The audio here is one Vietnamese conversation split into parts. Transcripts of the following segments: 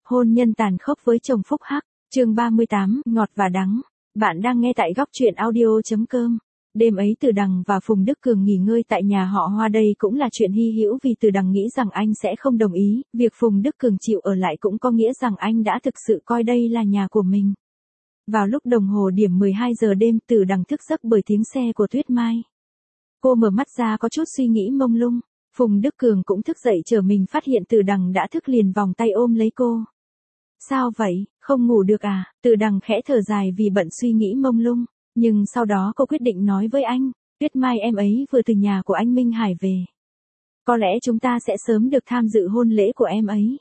Hôn nhân tàn khốc với chồng phúc hắc, chương 38, ngọt và đắng. Bạn đang nghe tại góc truyện audio.com. Đêm ấy Từ Đằng và Phùng Đức Cường nghỉ ngơi tại nhà họ Hoa, đây cũng là chuyện hy hữu vì Từ Đằng nghĩ rằng anh sẽ không đồng ý, việc Phùng Đức Cường chịu ở lại cũng có nghĩa rằng anh đã thực sự coi đây là nhà của mình. Vào lúc đồng hồ điểm 12 giờ đêm, Từ Đằng thức giấc bởi tiếng xe của Tuyết Mai. Cô mở mắt ra có chút suy nghĩ mông lung. Phùng Đức Cường cũng thức dậy chờ mình phát hiện Từ Đằng đã thức liền vòng tay ôm lấy cô. Sao vậy, không ngủ được à? Từ Đằng khẽ thở dài vì bận suy nghĩ mông lung. Nhưng sau đó cô quyết định nói với anh, Tuyết Mai em ấy vừa từ nhà của anh Minh Hải về. Có lẽ chúng ta sẽ sớm được tham dự hôn lễ của em ấy.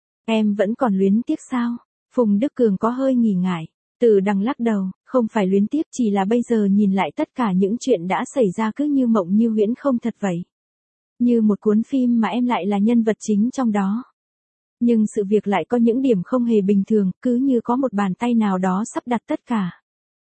Em vẫn còn luyến tiếc sao? Phùng Đức Cường có hơi nghi ngại. Từ Đằng lắc đầu, không phải luyến tiếc, chỉ là bây giờ nhìn lại tất cả những chuyện đã xảy ra cứ như mộng như huyễn không thật vậy. Như một cuốn phim mà em lại là nhân vật chính trong đó. Nhưng sự việc lại có những điểm không hề bình thường, cứ như có một bàn tay nào đó sắp đặt tất cả.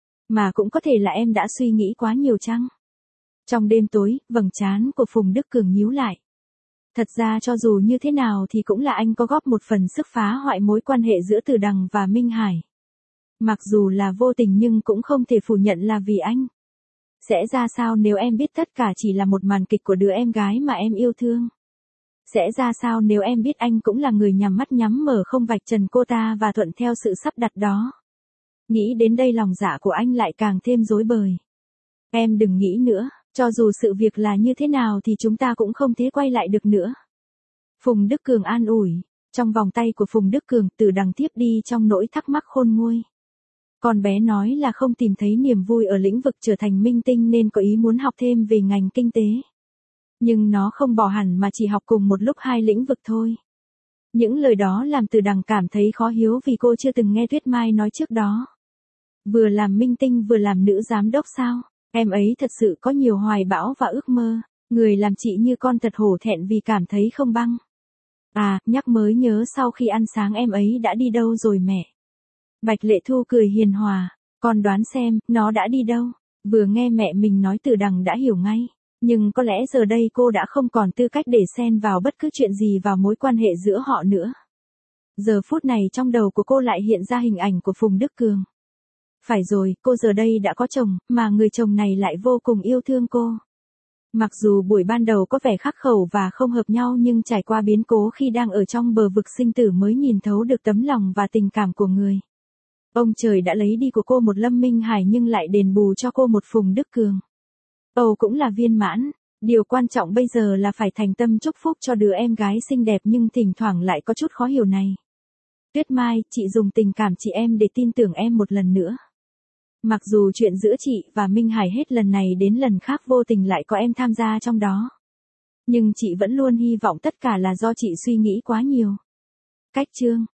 Mà cũng có thể là em đã suy nghĩ quá nhiều chăng? Trong đêm tối, vầng trán của Phùng Đức Cường nhíu lại. Thật ra cho dù như thế nào thì cũng là anh có góp một phần sức phá hoại mối quan hệ giữa Từ Đằng và Minh Hải. Mặc dù là vô tình nhưng cũng không thể phủ nhận là vì anh. Sẽ ra sao nếu em biết tất cả chỉ là một màn kịch của đứa em gái mà em yêu thương? Sẽ ra sao nếu em biết anh cũng là người nhắm mắt nhắm mở không vạch trần cô ta và thuận theo sự sắp đặt đó? Nghĩ đến đây lòng dạ của anh lại càng thêm rối bời. Em đừng nghĩ nữa, cho dù sự việc là như thế nào thì chúng ta cũng không thể quay lại được nữa. Phùng Đức Cường an ủi. Trong vòng tay của Phùng Đức Cường, Từ Đằng tiếp đi trong nỗi thắc mắc khôn nguôi. Con bé nói là không tìm thấy niềm vui ở lĩnh vực trở thành minh tinh nên có ý muốn học thêm về ngành kinh tế. Nhưng nó không bỏ hẳn mà chỉ học cùng một lúc hai lĩnh vực thôi. Những lời đó làm Từ Đằng cảm thấy khó hiểu vì cô chưa từng nghe Tuyết Mai nói trước đó. Vừa làm minh tinh vừa làm nữ giám đốc sao? Em ấy thật sự có nhiều hoài bão và ước mơ. Người làm chị như con thật hổ thẹn vì cảm thấy không băng. À, nhắc mới nhớ sau khi ăn sáng em ấy đã đi đâu rồi mẹ? Bạch Lệ Thu cười hiền hòa. Con đoán xem, nó đã đi đâu? Vừa nghe mẹ mình nói Từ Đằng đã hiểu ngay. Nhưng có lẽ giờ đây cô đã không còn tư cách để xen vào bất cứ chuyện gì vào mối quan hệ giữa họ nữa. Giờ phút này trong đầu của cô lại hiện ra hình ảnh của Phùng Đức Cường. Phải rồi, cô giờ đây đã có chồng, mà người chồng này lại vô cùng yêu thương cô. Mặc dù buổi ban đầu có vẻ khắc khẩu và không hợp nhau nhưng trải qua biến cố khi đang ở trong bờ vực sinh tử mới nhìn thấu được tấm lòng và tình cảm của người. Ông trời đã lấy đi của cô một Lâm Minh Hải nhưng lại đền bù cho cô một Phùng Đức Cường. Âu cũng là viên mãn, điều quan trọng bây giờ là phải thành tâm chúc phúc cho đứa em gái xinh đẹp nhưng thỉnh thoảng lại có chút khó hiểu này. Tuyết Mai, chị dùng tình cảm chị em để tin tưởng em một lần nữa. Mặc dù chuyện giữa chị và Minh Hải hết lần này đến lần khác vô tình lại có em tham gia trong đó. Nhưng chị vẫn luôn hy vọng tất cả là do chị suy nghĩ quá nhiều. Cách chương